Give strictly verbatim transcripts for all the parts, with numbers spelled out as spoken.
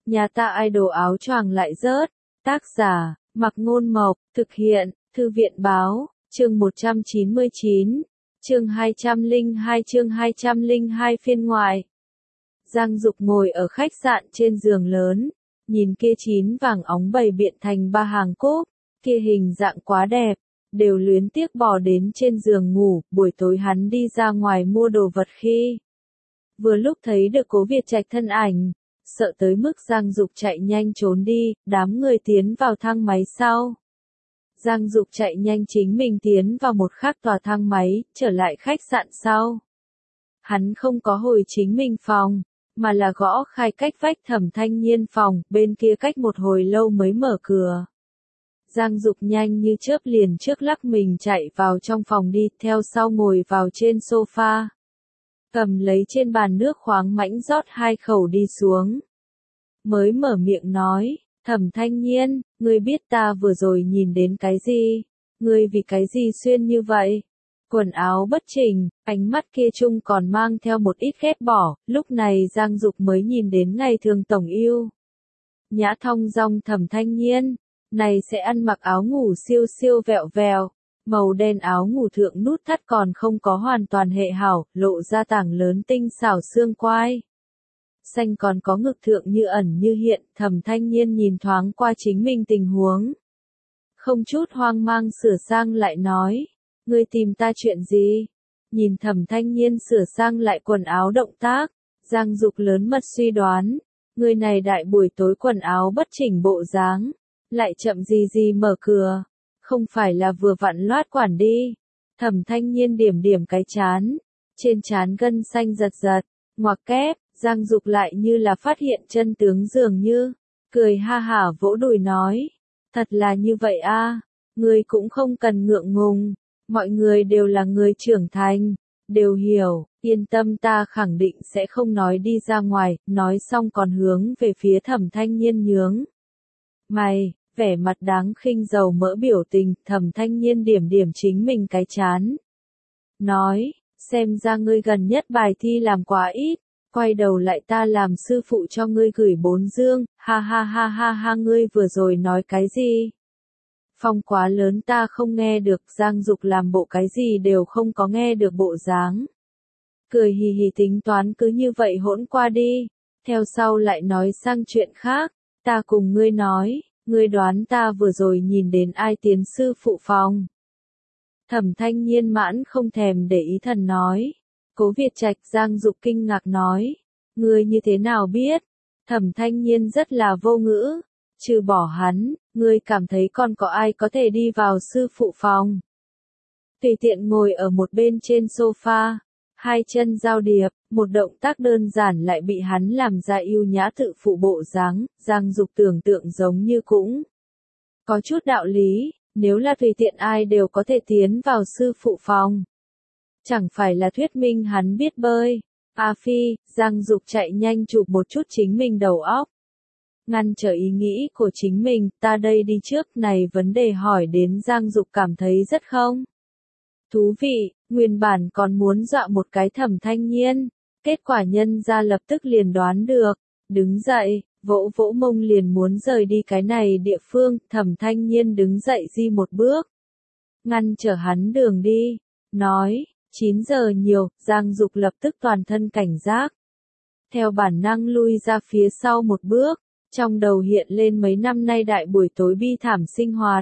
Nhà ta idol áo choàng lại rớt. Tác giả, Mặc Ngôn Mộc, thực hiện, Thư viện Báo, chương một trăm chín mươi chín, chương hai trăm lẻ hai chương hai trăm lẻ hai phiên ngoại. Giang Dục ngồi ở khách sạn trên giường lớn, nhìn kia chín vàng óng bày biện thành ba hàng cốp, kia hình dạng quá đẹp, đều luyến tiếc bò đến trên giường ngủ. Buổi tối hắn đi ra ngoài mua đồ vật khi vừa lúc thấy được Cố Việt Trạch thân ảnh, sợ tới mức Giang Dục chạy nhanh trốn đi, đám người tiến vào thang máy sau. Giang Dục chạy nhanh chính mình tiến vào một khác tòa thang máy, trở lại khách sạn sau. Hắn không có hồi chính mình phòng, mà là gõ khai cách vách Thẩm Thanh Nhiên phòng, bên kia cách một hồi lâu mới mở cửa. Giang Dục nhanh như chớp liền trước lắc mình chạy vào trong phòng đi, theo sau ngồi vào trên sofa. Cầm lấy trên bàn nước khoáng mãnh rót hai khẩu đi xuống. Mới mở miệng nói, Thẩm Thanh Nhiên, ngươi biết ta vừa rồi nhìn đến cái gì? Ngươi vì cái gì xuyên như vậy? Quần áo bất chỉnh, ánh mắt kia chung còn mang theo một ít ghét bỏ, lúc này Giang Dục mới nhìn đến ngày thường tổng yêu. Nhã thong dong Thẩm Thanh Nhiên, này sẽ ăn mặc áo ngủ siêu siêu vẹo vẹo, màu đen áo ngủ thượng nút thắt còn không có hoàn toàn hệ hảo, lộ ra tảng lớn tinh xảo xương quai. Xanh còn có ngực thượng như ẩn như hiện. Thẩm Thanh Nhiên nhìn thoáng qua chính mình tình huống, không chút hoang mang sửa sang lại nói, ngươi tìm ta chuyện gì? Nhìn Thẩm Thanh Nhiên sửa sang lại quần áo động tác, Giang Dục lớn mật suy đoán, người này đại buổi tối quần áo bất chỉnh bộ dáng, lại chậm gì gì mở cửa, không phải là vừa vặn loát quản đi. Thẩm Thanh Nhiên điểm điểm cái chán, trên trán gân xanh giật giật, ngoặc kép. Giang Dục lại như là phát hiện chân tướng dường như, cười ha hả vỗ đùi nói, thật là như vậy a, à, ngươi cũng không cần ngượng ngùng, mọi người đều là người trưởng thành, đều hiểu, yên tâm ta khẳng định sẽ không nói đi ra ngoài. Nói xong còn hướng về phía Thẩm Thanh Nhiên nhướng mày, vẻ mặt đáng khinh dầu mỡ biểu tình. Thẩm Thanh Nhiên điểm điểm chính mình cái chán, nói, xem ra ngươi gần nhất bài thi làm quá ít. Quay đầu lại ta làm sư phụ cho ngươi gửi bốn dương, ha ha ha ha ha. Ngươi vừa rồi nói cái gì? Phong quá lớn ta không nghe được. Giang Dục làm bộ cái gì đều không có nghe được bộ dáng, cười hì hì tính toán cứ như vậy hỗn qua đi, theo sau lại nói sang chuyện khác, ta cùng ngươi nói, ngươi đoán ta vừa rồi nhìn đến ai tiến sư phụ phòng? Thẩm Thanh Nhiên mãn không thèm để ý thần nói, Cố Việt Trạch. Giang Dục kinh ngạc nói, ngươi như thế nào biết? Thẩm Thanh Nhiên rất là vô ngữ, trừ bỏ hắn, ngươi cảm thấy còn có ai có thể đi vào sư phụ phòng? Tùy tiện ngồi ở một bên trên sofa, hai chân giao điệp, một động tác đơn giản lại bị hắn làm ra yêu nhã tự phụ bộ dáng. Giang Dục tưởng tượng giống như cũng có chút đạo lý, nếu là tùy tiện ai đều có thể tiến vào sư phụ phòng, chẳng phải là thuyết minh hắn biết bơi? A phi, Giang Dục chạy nhanh chụp một chút chính mình đầu óc, ngăn trở ý nghĩ của chính mình. Ta đây đi trước. Này vấn đề hỏi đến Giang Dục cảm thấy rất không thú vị, nguyên bản còn muốn dọa một cái Thẩm Thanh Nhiên, kết quả nhân ra lập tức liền đoán được, đứng dậy, vỗ vỗ mông liền muốn rời đi cái này địa phương. Thẩm Thanh Nhiên đứng dậy di một bước, ngăn trở hắn đường đi, nói, chín giờ nhiều. Giang Dục lập tức toàn thân cảnh giác, theo bản năng lui ra phía sau một bước, trong đầu hiện lên mấy năm nay đại buổi tối bi thảm sinh hoạt.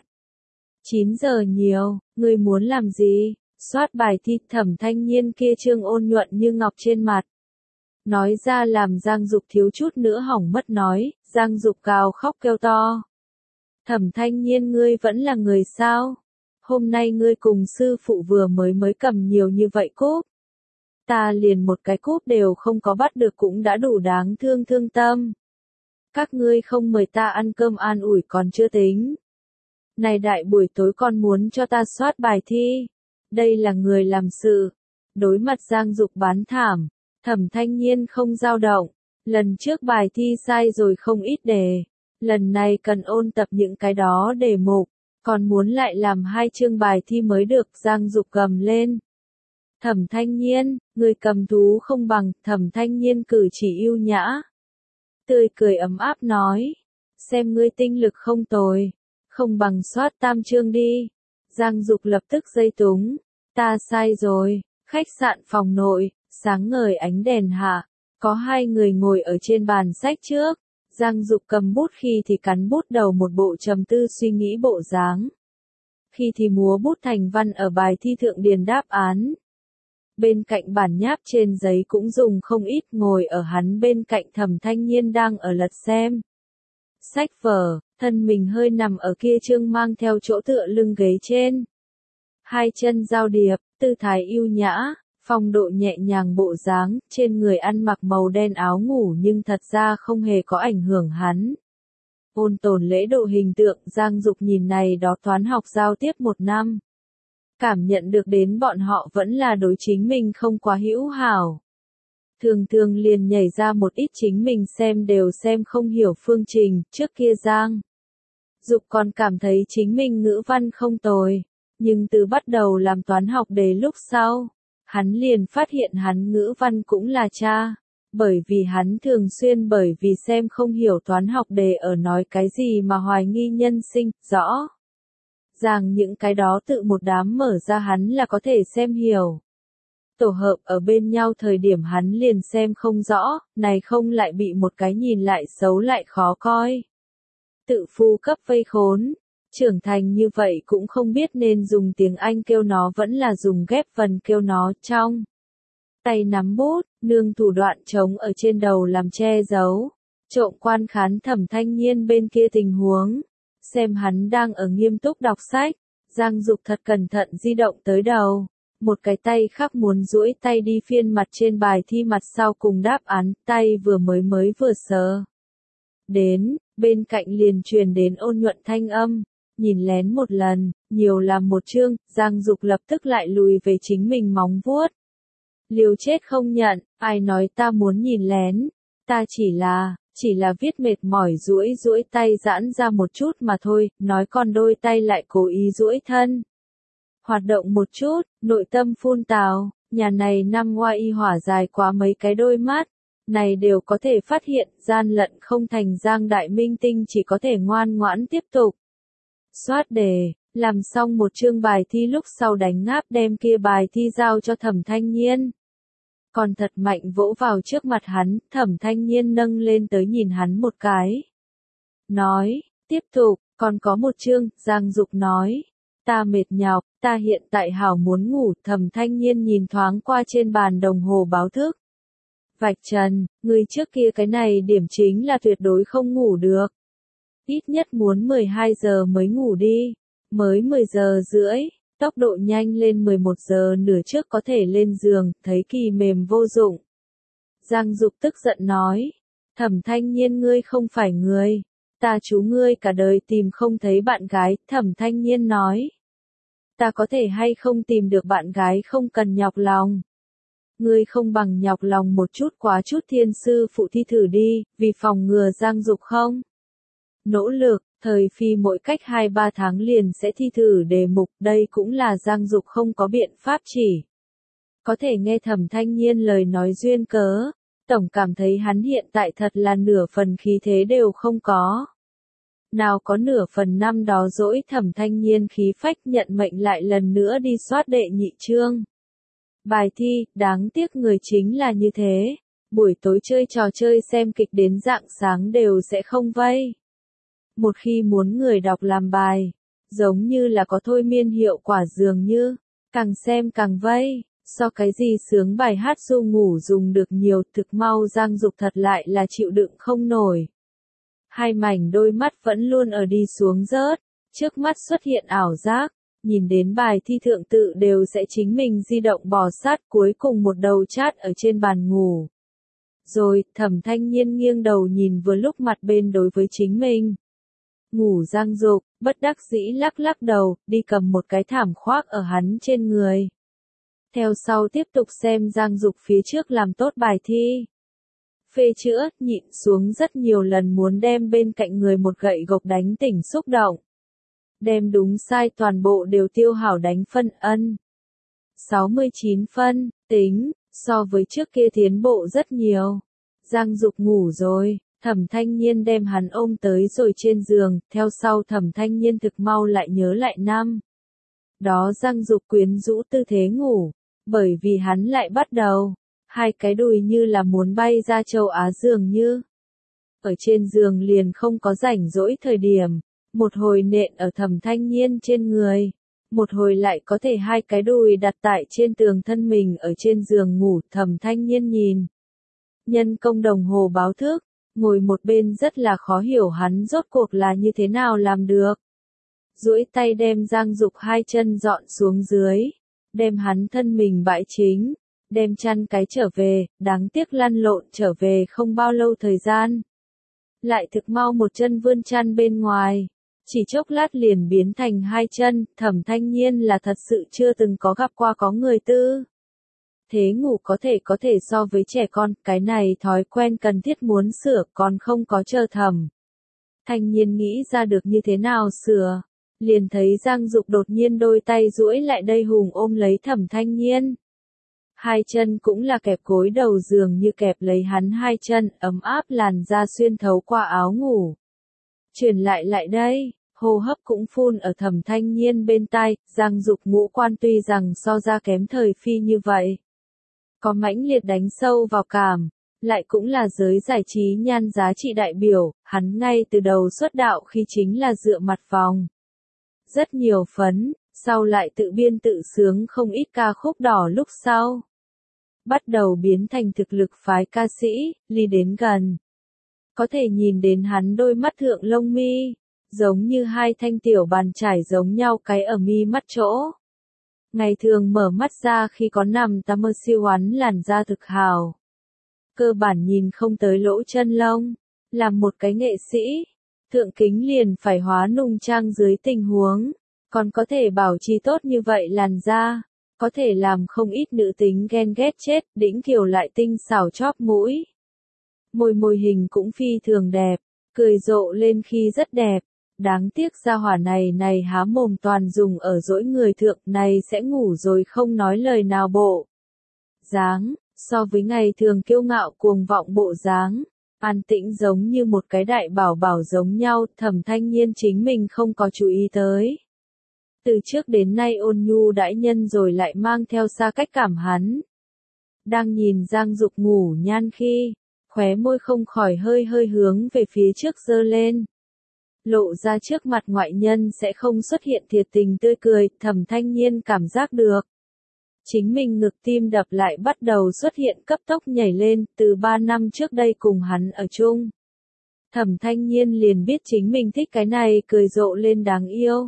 chín giờ nhiều, ngươi muốn làm gì? Soát bài thi. Thẩm Thanh Nhiên kia trương ôn nhuận như ngọc trên mặt, nói ra làm Giang Dục thiếu chút nữa hỏng mất nói. Giang Dục gào khóc kêu to, Thẩm Thanh Nhiên ngươi vẫn là người sao? Hôm nay ngươi cùng sư phụ vừa mới mới cầm nhiều như vậy cúp, ta liền một cái cúp đều không có bắt được cũng đã đủ đáng thương thương tâm. Các ngươi không mời ta ăn cơm an ủi còn chưa tính, này đại buổi tối còn muốn cho ta soát bài thi, đây là người làm sự. Đối mặt Giang Dục bán thảm, Thẩm Thanh Nhiên không dao động, lần trước bài thi sai rồi không ít đề, lần này cần ôn tập những cái đó đề mục, còn muốn lại làm hai chương bài thi mới được. Giang Dục gầm lên, Thẩm Thanh Nhiên, người cầm thú không bằng. Thẩm Thanh Nhiên cử chỉ yêu nhã, tươi cười ấm áp nói. Xem ngươi tinh lực không tồi, không bằng soát tam chương đi. Giang Dục lập tức giây túng, ta sai rồi. Khách sạn phòng nội, sáng ngời ánh đèn hạ, có hai người ngồi ở trên bàn sách trước. Giang Dục cầm bút khi thì cắn bút đầu một bộ trầm tư suy nghĩ bộ dáng. Khi thì múa bút thành văn ở bài thi thượng điền đáp án. Bên cạnh bản nháp trên giấy cũng dùng không ít, ngồi ở hắn bên cạnh Thẩm Thanh Nhiên đang ở lật xem sách vở, thân mình hơi nằm ở kia trương mang theo chỗ tựa lưng ghế trên. Hai chân giao điệp, tư thái yêu nhã, phong độ nhẹ nhàng bộ dáng, trên người ăn mặc màu đen áo ngủ nhưng thật ra không hề có ảnh hưởng hắn. Ôn tồn lễ độ hình tượng, Giang Dục nhìn này đó toán học giao tiếp một năm. Cảm nhận được đến bọn họ vẫn là đối chính mình không quá hữu hảo. Thường thường liền nhảy ra một ít chính mình xem đều xem không hiểu phương trình, trước kia Giang Dục còn cảm thấy chính mình ngữ văn không tồi, nhưng từ bắt đầu làm toán học đề lúc sau, hắn liền phát hiện hắn ngữ văn cũng là cha, bởi vì hắn thường xuyên bởi vì xem không hiểu toán học đề ở nói cái gì mà hoài nghi nhân sinh, rõ ràng những cái đó tự một đám mở ra hắn là có thể xem hiểu. Tổ hợp ở bên nhau thời điểm hắn liền xem không rõ, này không lại bị một cái nhìn lại xấu lại khó coi. Tự phu cấp vây khốn, trưởng thành như vậy cũng không biết nên dùng tiếng Anh kêu nó vẫn là dùng ghép vần kêu nó, trong tay nắm bút, nương thủ đoạn trống ở trên đầu làm che giấu, trộm quan khán Thẩm Thanh Nhiên bên kia tình huống, xem hắn đang ở nghiêm túc đọc sách. Giang Dục thật cẩn thận di động tới đầu, một cái tay khác muốn duỗi tay đi phiên mặt trên bài thi mặt sau cùng đáp án, tay vừa mới mới vừa sờ đến, bên cạnh liền truyền đến ôn nhuận thanh âm, nhìn lén một lần, nhiều làm một chương. Giang Dục lập tức lại lùi về chính mình móng vuốt. Liều chết không nhận, ai nói ta muốn nhìn lén, ta chỉ là, chỉ là viết mệt mỏi duỗi duỗi tay giãn ra một chút mà thôi, nói còn đôi tay lại cố ý duỗi thân. Hoạt động một chút, nội tâm phun tào, nhà này năm ngoa y hỏa dài quá mấy cái đôi mắt, này đều có thể phát hiện, gian lận không thành Giang đại minh tinh chỉ có thể ngoan ngoãn tiếp tục. Soát đề, làm xong một chương bài thi lúc sau đánh ngáp đem kia bài thi giao cho Thẩm Thanh Nhiên. Còn thật mạnh vỗ vào trước mặt hắn, Thẩm Thanh Nhiên nâng lên tới nhìn hắn một cái. Nói, tiếp tục, còn có một chương, Giang Dục nói. Ta mệt nhọc, ta hiện tại hảo muốn ngủ. Thẩm Thanh Nhiên nhìn thoáng qua trên bàn đồng hồ báo thức. Vạch trần, người trước kia cái này điểm chính là tuyệt đối không ngủ được. Ít nhất muốn mười hai giờ mới ngủ đi, mới mười giờ rưỡi, tốc độ nhanh lên mười một giờ nửa trước có thể lên giường, thấy kỳ mềm vô dụng. Giang Dục tức giận nói, Thẩm Thanh Nhiên ngươi không phải người, ta chú ngươi cả đời tìm không thấy bạn gái. Thẩm Thanh Nhiên nói, ta có thể hay không tìm được bạn gái không cần nhọc lòng. Ngươi không bằng nhọc lòng một chút quá chút thiên sư phụ thi thử đi, vì phòng ngừa Giang Dục không nỗ lực, thời phi mỗi cách hai ba tháng liền sẽ thi thử đề mục, đây cũng là Giang Dục không có biện pháp chỉ. Có thể nghe Thẩm Thanh Nhiên lời nói duyên cớ, tổng cảm thấy hắn hiện tại thật là nửa phần khí thế đều không có. Nào có nửa phần năm đó dỗi Thẩm Thanh Nhiên khí phách nhận mệnh lại lần nữa đi soát đệ nhị chương. Bài thi, đáng tiếc người chính là như thế, buổi tối chơi trò chơi xem kịch đến rạng sáng đều sẽ không vây. Một khi muốn người đọc làm bài, giống như là có thôi miên hiệu quả dường như, càng xem càng vây, so cái gì sướng bài hát du ngủ dùng được nhiều, thực mau Giang Dục thật lại là chịu đựng không nổi. Hai mảnh đôi mắt vẫn luôn ở đi xuống rớt, trước mắt xuất hiện ảo giác, nhìn đến bài thi thượng tự đều sẽ chính mình di động bò sát cuối cùng một đầu chát ở trên bàn ngủ. Rồi, Thẩm Thanh Nhiên nghiêng đầu nhìn vừa lúc mặt bên đối với chính mình. Ngủ Giang Dục, bất đắc dĩ lắc lắc đầu, đi cầm một cái thảm khoác ở hắn trên người. Theo sau tiếp tục xem Giang Dục phía trước làm tốt bài thi. Phê chữa, nhịn xuống rất nhiều lần muốn đem bên cạnh người một gậy gộc đánh tỉnh xúc động. Đem đúng sai toàn bộ đều tiêu hảo đánh phân ân. sáu mươi chín phân, tính, so với trước kia tiến bộ rất nhiều. Giang Dục ngủ rồi, Thẩm Thanh Nhiên đem hắn ôm tới rồi trên giường, theo sau Thẩm Thanh Nhiên thực mau lại nhớ lại năm. Đó Giang Dục quyến rũ tư thế ngủ, bởi vì hắn lại bắt đầu, hai cái đùi như là muốn bay ra châu Á dường như. Ở trên giường liền không có rảnh rỗi thời điểm, một hồi nện ở Thẩm Thanh Nhiên trên người, một hồi lại có thể hai cái đùi đặt tại trên tường thân mình ở trên giường ngủ. Thẩm Thanh Nhiên nhìn nhân công đồng hồ báo thức, ngồi một bên rất là khó hiểu hắn rốt cuộc là như thế nào làm được. Duỗi tay đem Giang Dục hai chân dọn xuống dưới, đem hắn thân mình bãi chính, đem chăn cái trở về, đáng tiếc lăn lộn trở về không bao lâu thời gian. Lại thực mau một chân vươn chăn bên ngoài, chỉ chốc lát liền biến thành hai chân. Thẩm Thanh Nhiên là thật sự chưa từng có gặp qua có người tư. Thế ngủ có thể có thể so với trẻ con, cái này thói quen cần thiết muốn sửa còn không có chờ Thẩm Thanh Nhiên nghĩ ra được như thế nào sửa. Liền thấy Giang Dục đột nhiên đôi tay duỗi lại đây hùng ôm lấy Thẩm Thanh Nhiên. Hai chân cũng là kẹp gối đầu giường như kẹp lấy hắn hai chân, ấm áp làn da xuyên thấu qua áo ngủ. Truyền lại lại đây, hô hấp cũng phun ở Thẩm Thanh Nhiên bên tai. Giang Dục ngũ quan tuy rằng so ra kém thời phi như vậy, có mãnh liệt đánh sâu vào cảm, lại cũng là giới giải trí nhan giá trị đại biểu. Hắn ngay từ đầu xuất đạo khi chính là dựa mặt vòng rất nhiều phấn, sau lại tự biên tự sướng không ít ca khúc đỏ, lúc sau bắt đầu biến thành thực lực phái ca sĩ. Ly đến gần, có thể nhìn đến hắn đôi mắt thượng lông mi, giống như hai thanh tiểu bàn chải giống nhau cái ở mi mắt chỗ. Ngày thường mở mắt ra khi có nằm tắm mơ siêu oắn làn da thực hào. Cơ bản nhìn không tới lỗ chân lông, làm một cái nghệ sĩ, thượng kính liền phải hóa nung trang dưới tình huống, còn có thể bảo trì tốt như vậy làn da, có thể làm không ít nữ tính ghen ghét chết. Đĩnh kiều lại tinh xảo chóp mũi, môi môi hình cũng phi thường đẹp, cười rộ lên khi rất đẹp. Đáng tiếc gia hỏa này này há mồm toàn dùng ở dỗi người thượng, này sẽ ngủ rồi không nói lời nào bộ dáng, so với ngày thường kiêu ngạo cuồng vọng bộ dáng, an tĩnh giống như một cái đại bảo bảo giống nhau. Thẩm Thanh Nhiên chính mình không có chú ý tới. Từ trước đến nay ôn nhu đãi nhân rồi lại mang theo xa cách cảm hắn. Đang nhìn Giang Dục ngủ nhan khi, khóe môi không khỏi hơi hơi hướng về phía trước giơ lên. Lộ ra trước mặt ngoại nhân sẽ không xuất hiện thiệt tình tươi cười. Thẩm Thanh Nhiên cảm giác được chính mình ngực tim đập lại bắt đầu xuất hiện cấp tốc nhảy lên. Từ ba năm trước đây cùng hắn ở chung, Thẩm Thanh Nhiên liền biết chính mình thích cái này cười rộ lên đáng yêu,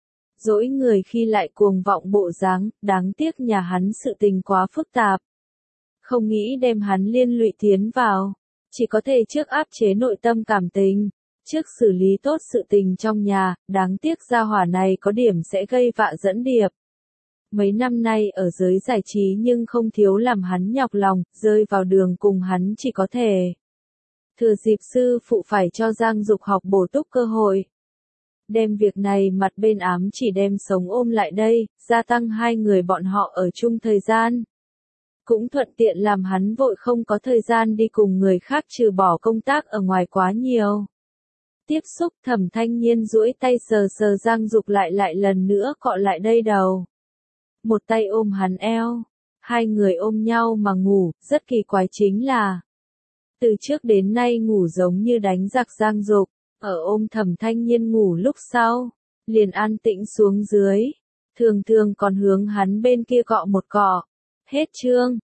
dỗi người khi lại cuồng vọng bộ dáng. Đáng tiếc nhà hắn sự tình quá phức tạp, không nghĩ đem hắn liên lụy tiến vào, chỉ có thể trước áp chế nội tâm cảm tình, trước xử lý tốt sự tình trong nhà. Đáng tiếc gia hỏa này có điểm sẽ gây vạ dẫn điệp. Mấy năm nay ở giới giải trí nhưng không thiếu làm hắn nhọc lòng, rơi vào đường cùng hắn chỉ có thể thừa dịp sư phụ phải cho Giang Dục học bổ túc cơ hội, đem việc này mặt bên ám chỉ đem sống ôm lại đây, gia tăng hai người bọn họ ở chung thời gian. Cũng thuận tiện làm hắn vội không có thời gian đi cùng người khác trừ bỏ công tác ở ngoài quá nhiều tiếp xúc. Thẩm Thanh Nhiên duỗi tay sờ sờ Giang Dục lại lại lần nữa cọ lại đây đầu. Một tay ôm hắn eo, hai người ôm nhau mà ngủ. Rất kỳ quái chính là, từ trước đến nay ngủ giống như đánh giặc. Giang Dục ở ôm Thẩm Thanh Nhiên ngủ lúc sau, liền an tĩnh xuống dưới, thường thường còn hướng hắn bên kia cọ một cọ. Hết chương.